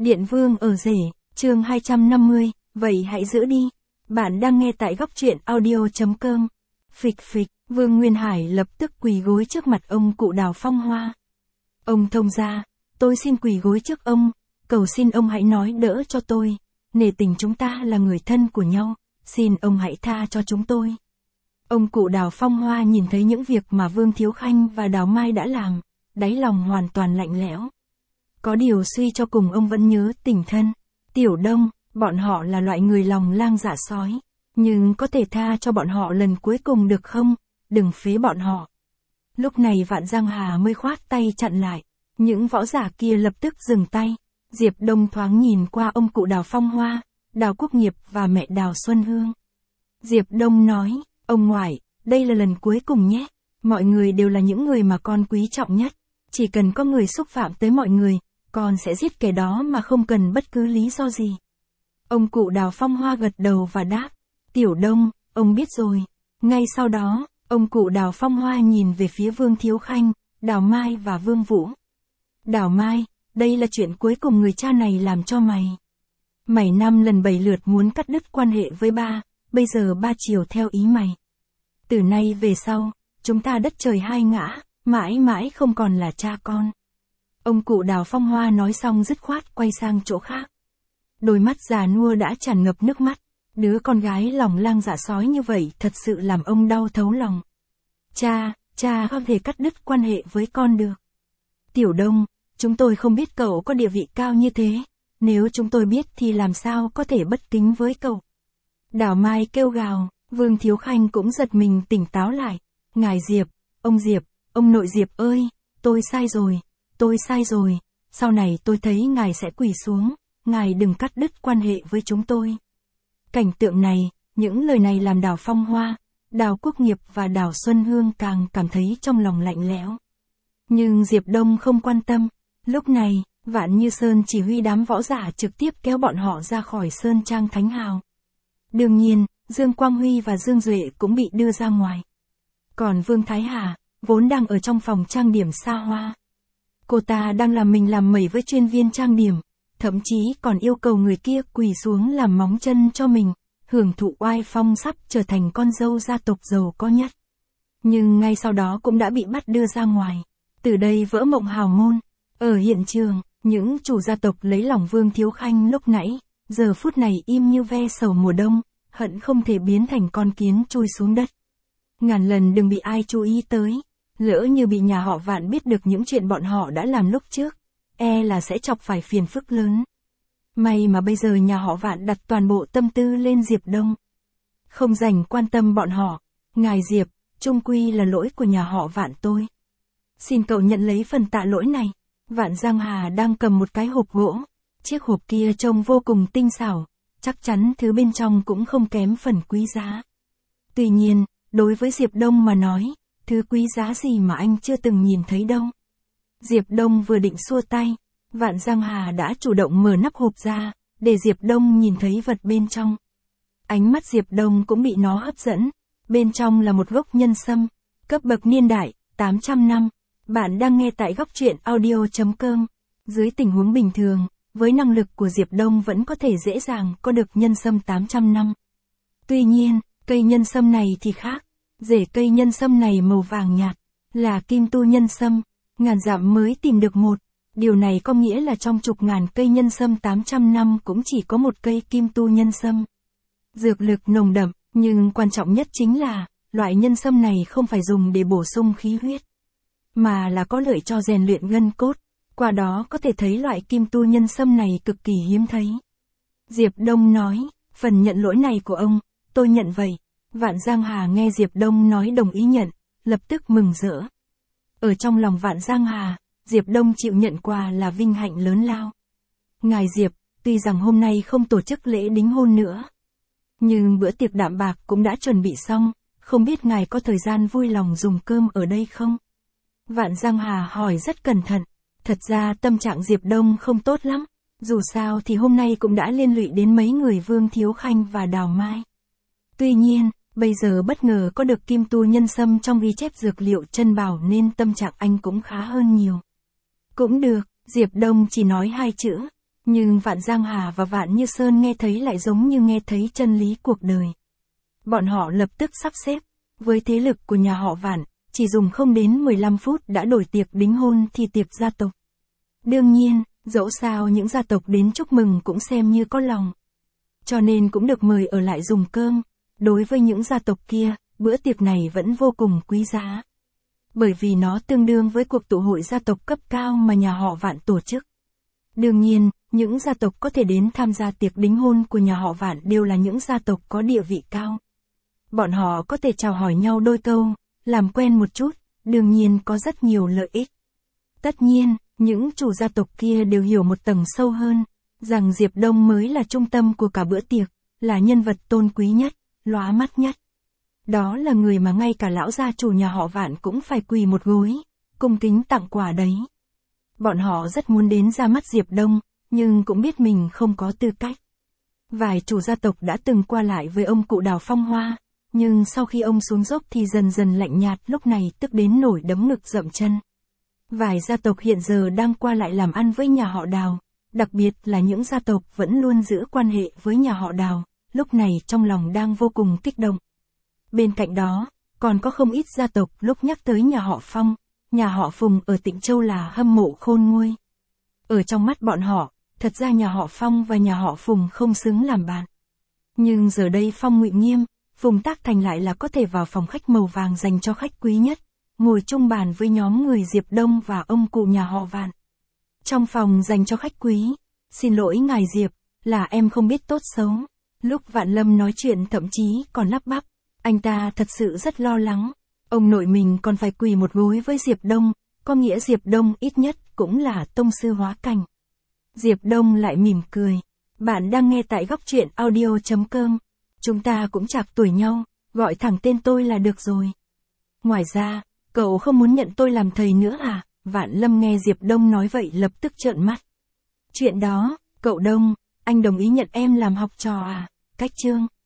Điện Vương ở rể, chương 250, vậy hãy giữ đi. Bạn đang nghe tại góc truyện audio.com. Phịch phịch, Vương Nguyên Hải lập tức quỳ gối trước mặt ông cụ Đào Phong Hoa. Ông thông gia, tôi xin quỳ gối trước ông, cầu xin ông hãy nói đỡ cho tôi, nể tình chúng ta là người thân của nhau, xin ông hãy tha cho chúng tôi. Ông cụ Đào Phong Hoa nhìn thấy những việc mà Vương Thiếu Khanh và Đào Mai đã làm, đáy lòng hoàn toàn lạnh lẽo. Có điều suy cho cùng ông vẫn nhớ tình thân. Tiểu Đông, bọn họ là loại người lòng lang dạ sói, nhưng có thể tha cho bọn họ lần cuối cùng được không, đừng phế bọn họ. Lúc này Vạn Giang Hà mới khoát tay chặn lại, những võ giả kia lập tức dừng tay. Diệp Đông thoáng nhìn qua ông cụ Đào Phong Hoa, Đào Quốc Nghiệp và mẹ Đào Xuân Hương. Diệp Đông nói, ông ngoại, đây là lần cuối cùng nhé, mọi người đều là những người mà con quý trọng nhất, chỉ cần có người xúc phạm tới mọi người, con sẽ giết kẻ đó mà không cần bất cứ lý do gì. Ông cụ Đào Phong Hoa gật đầu và đáp, Tiểu Đông, ông biết rồi. Ngay sau đó, ông cụ Đào Phong Hoa nhìn về phía Vương Thiếu Khanh, Đào Mai và Vương Vũ. Đào Mai, đây là chuyện cuối cùng người cha này làm cho mày. Mày 5 lần 7 lượt muốn cắt đứt quan hệ với ba, bây giờ ba chiều theo ý mày. Từ nay về sau, chúng ta đất trời hai ngã, mãi mãi không còn là cha con. Ông cụ Đào Phong Hoa nói xong dứt khoát quay sang chỗ khác. Đôi mắt già nua đã tràn ngập nước mắt, đứa con gái lòng lang dạ sói như vậy thật sự làm ông đau thấu lòng. Cha không thể cắt đứt quan hệ với con được. Tiểu Đông, chúng tôi không biết cậu có địa vị cao như thế, nếu chúng tôi biết thì làm sao có thể bất kính với cậu. Đào Mai kêu gào, Vương Thiếu Khanh cũng giật mình tỉnh táo lại. Ngài Diệp, ông nội Diệp ơi, tôi sai rồi, sau này tôi thấy ngài sẽ quỳ xuống, ngài đừng cắt đứt quan hệ với chúng tôi. Cảnh tượng này, những lời này làm Đào Phong Hoa, Đào Quốc Nghiệp và Đào Xuân Hương càng cảm thấy trong lòng lạnh lẽo. Nhưng Diệp Đông không quan tâm, lúc này, Vạn Như Sơn chỉ huy đám võ giả trực tiếp kéo bọn họ ra khỏi Sơn Trang Thánh Hào. Đương nhiên, Dương Quang Huy và Dương Duệ cũng bị đưa ra ngoài. Còn Vương Thái Hà, vốn đang ở trong phòng trang điểm xa hoa. Cô ta đang làm mình làm mẩy với chuyên viên trang điểm, thậm chí còn yêu cầu người kia quỳ xuống làm móng chân cho mình, hưởng thụ oai phong sắp trở thành con dâu gia tộc giàu có nhất. Nhưng ngay sau đó cũng đã bị bắt đưa ra ngoài. Từ đây vỡ mộng hào môn. Ở hiện trường, những chủ gia tộc lấy lòng Vương Thiếu Khanh lúc nãy, giờ phút này im như ve sầu mùa đông, hận không thể biến thành con kiến chui xuống đất. Ngàn lần đừng bị ai chú ý tới. Lỡ như bị nhà họ Vạn biết được những chuyện bọn họ đã làm lúc trước, là sẽ chọc phải phiền phức lớn. May mà bây giờ nhà họ Vạn đặt toàn bộ tâm tư lên Diệp Đông. Không dành quan tâm bọn họ. Ngài Diệp, chung quy là lỗi của nhà họ Vạn tôi. Xin cậu nhận lấy phần tạ lỗi này. Vạn Giang Hà đang cầm một cái hộp gỗ. Chiếc hộp kia trông vô cùng tinh xảo, chắc chắn thứ bên trong cũng không kém phần quý giá. Tuy nhiên, đối với Diệp Đông mà nói, thứ quý giá gì mà anh chưa từng nhìn thấy đâu. Diệp Đông vừa định xua tay, Vạn Giang Hà đã chủ động mở nắp hộp ra, để Diệp Đông nhìn thấy vật bên trong. Ánh mắt Diệp Đông cũng bị nó hấp dẫn, bên trong là một gốc nhân sâm, cấp bậc niên đại, 800 năm. Bạn đang nghe tại góc truyện audio.com. Dưới tình huống bình thường, với năng lực của Diệp Đông vẫn có thể dễ dàng có được nhân sâm 800 năm. Tuy nhiên, cây nhân sâm này thì khác. Rễ cây nhân sâm này màu vàng nhạt, là kim tu nhân sâm, ngàn dặm mới tìm được một. Điều này có nghĩa là trong chục ngàn cây nhân sâm 800 năm cũng chỉ có một cây kim tu nhân sâm. Dược lực nồng đậm, nhưng quan trọng nhất chính là, loại nhân sâm này không phải dùng để bổ sung khí huyết, mà là có lợi cho rèn luyện gân cốt. Qua đó có thể thấy loại kim tu nhân sâm này cực kỳ hiếm thấy. Diệp Đông nói, phần nhận lỗi này của ông, tôi nhận vậy. Vạn Giang Hà nghe Diệp Đông nói đồng ý nhận, lập tức mừng rỡ. Ở trong lòng Vạn Giang Hà, Diệp Đông chịu nhận quà là vinh hạnh lớn lao. Ngài Diệp, tuy rằng hôm nay không tổ chức lễ đính hôn nữa, nhưng bữa tiệc đạm bạc cũng đã chuẩn bị xong, không biết ngài có thời gian vui lòng dùng cơm ở đây không? Vạn Giang Hà hỏi rất cẩn thận, thật ra tâm trạng Diệp Đông không tốt lắm, dù sao thì hôm nay cũng đã liên lụy đến mấy người Vương Thiếu Khanh và Đào Mai. Tuy nhiên, bây giờ bất ngờ có được kim tu nhân sâm trong ghi chép dược liệu chân bảo nên tâm trạng anh cũng khá hơn nhiều. Cũng được, Diệp Đông chỉ nói 2 chữ, Nhưng Vạn Giang Hà và Vạn Như Sơn nghe thấy lại giống như nghe thấy chân lý cuộc đời. Bọn họ lập tức sắp xếp, với thế lực của nhà họ Vạn, chỉ dùng không đến 15 phút đã đổi tiệc đính hôn thì tiệc gia tộc. Đương nhiên, dẫu sao những gia tộc đến chúc mừng cũng xem như có lòng. Cho nên cũng được mời ở lại dùng cơm. Đối với những gia tộc kia, bữa tiệc này vẫn vô cùng quý giá. Bởi vì nó tương đương với cuộc tụ hội gia tộc cấp cao mà nhà họ Vạn tổ chức. Đương nhiên, những gia tộc có thể đến tham gia tiệc đính hôn của nhà họ Vạn đều là những gia tộc có địa vị cao. Bọn họ có thể chào hỏi nhau đôi câu, làm quen một chút, đương nhiên có rất nhiều lợi ích. Tất nhiên, những chủ gia tộc kia đều hiểu một tầng sâu hơn, rằng Diệp Đông mới là trung tâm của cả bữa tiệc, là nhân vật tôn quý nhất, lóa mắt nhất. Đó là người mà ngay cả lão gia chủ nhà họ Vạn cũng phải quỳ một gối, cung kính tặng quà đấy. Bọn họ rất muốn đến ra mắt Diệp Đông, nhưng cũng biết mình không có tư cách. Vài chủ gia tộc đã từng qua lại với ông cụ Đào Phong Hoa, nhưng sau khi ông xuống dốc thì dần dần lạnh nhạt, lúc này tức đến nổi đấm ngực dậm chân. Vài gia tộc hiện giờ đang qua lại làm ăn với nhà họ Đào, đặc biệt là những gia tộc vẫn luôn giữ quan hệ với nhà họ Đào, lúc này trong lòng đang vô cùng kích động. Bên cạnh đó, còn có không ít gia tộc lúc nhắc tới nhà họ Phong, nhà họ Phùng ở Tịnh Châu là hâm mộ khôn nguôi. Ở trong mắt bọn họ, thật ra nhà họ Phong và nhà họ Phùng không xứng làm bạn. Nhưng giờ đây Phong Ngụy Nghiêm, Phùng Tác Thành lại là có thể vào phòng khách màu vàng dành cho khách quý nhất, ngồi chung bàn với nhóm người Diệp Đông và ông cụ nhà họ Vạn. Trong phòng dành cho khách quý, xin lỗi ngài Diệp, là em không biết tốt xấu. Lúc Vạn Lâm nói chuyện thậm chí còn lắp bắp, anh ta thật sự rất lo lắng. Ông nội mình còn phải quỳ một gối với Diệp Đông, có nghĩa Diệp Đông ít nhất cũng là tông sư hóa cảnh. Diệp Đông lại mỉm cười. Bạn đang nghe tại góc truyện audio.com. Chúng ta cũng chạc tuổi nhau, gọi thẳng tên tôi là được rồi. Ngoài ra, cậu không muốn nhận tôi làm thầy nữa à? Vạn Lâm nghe Diệp Đông nói vậy lập tức trợn mắt. Chuyện đó, cậu Đông, anh đồng ý nhận em làm học trò à? Cách chương.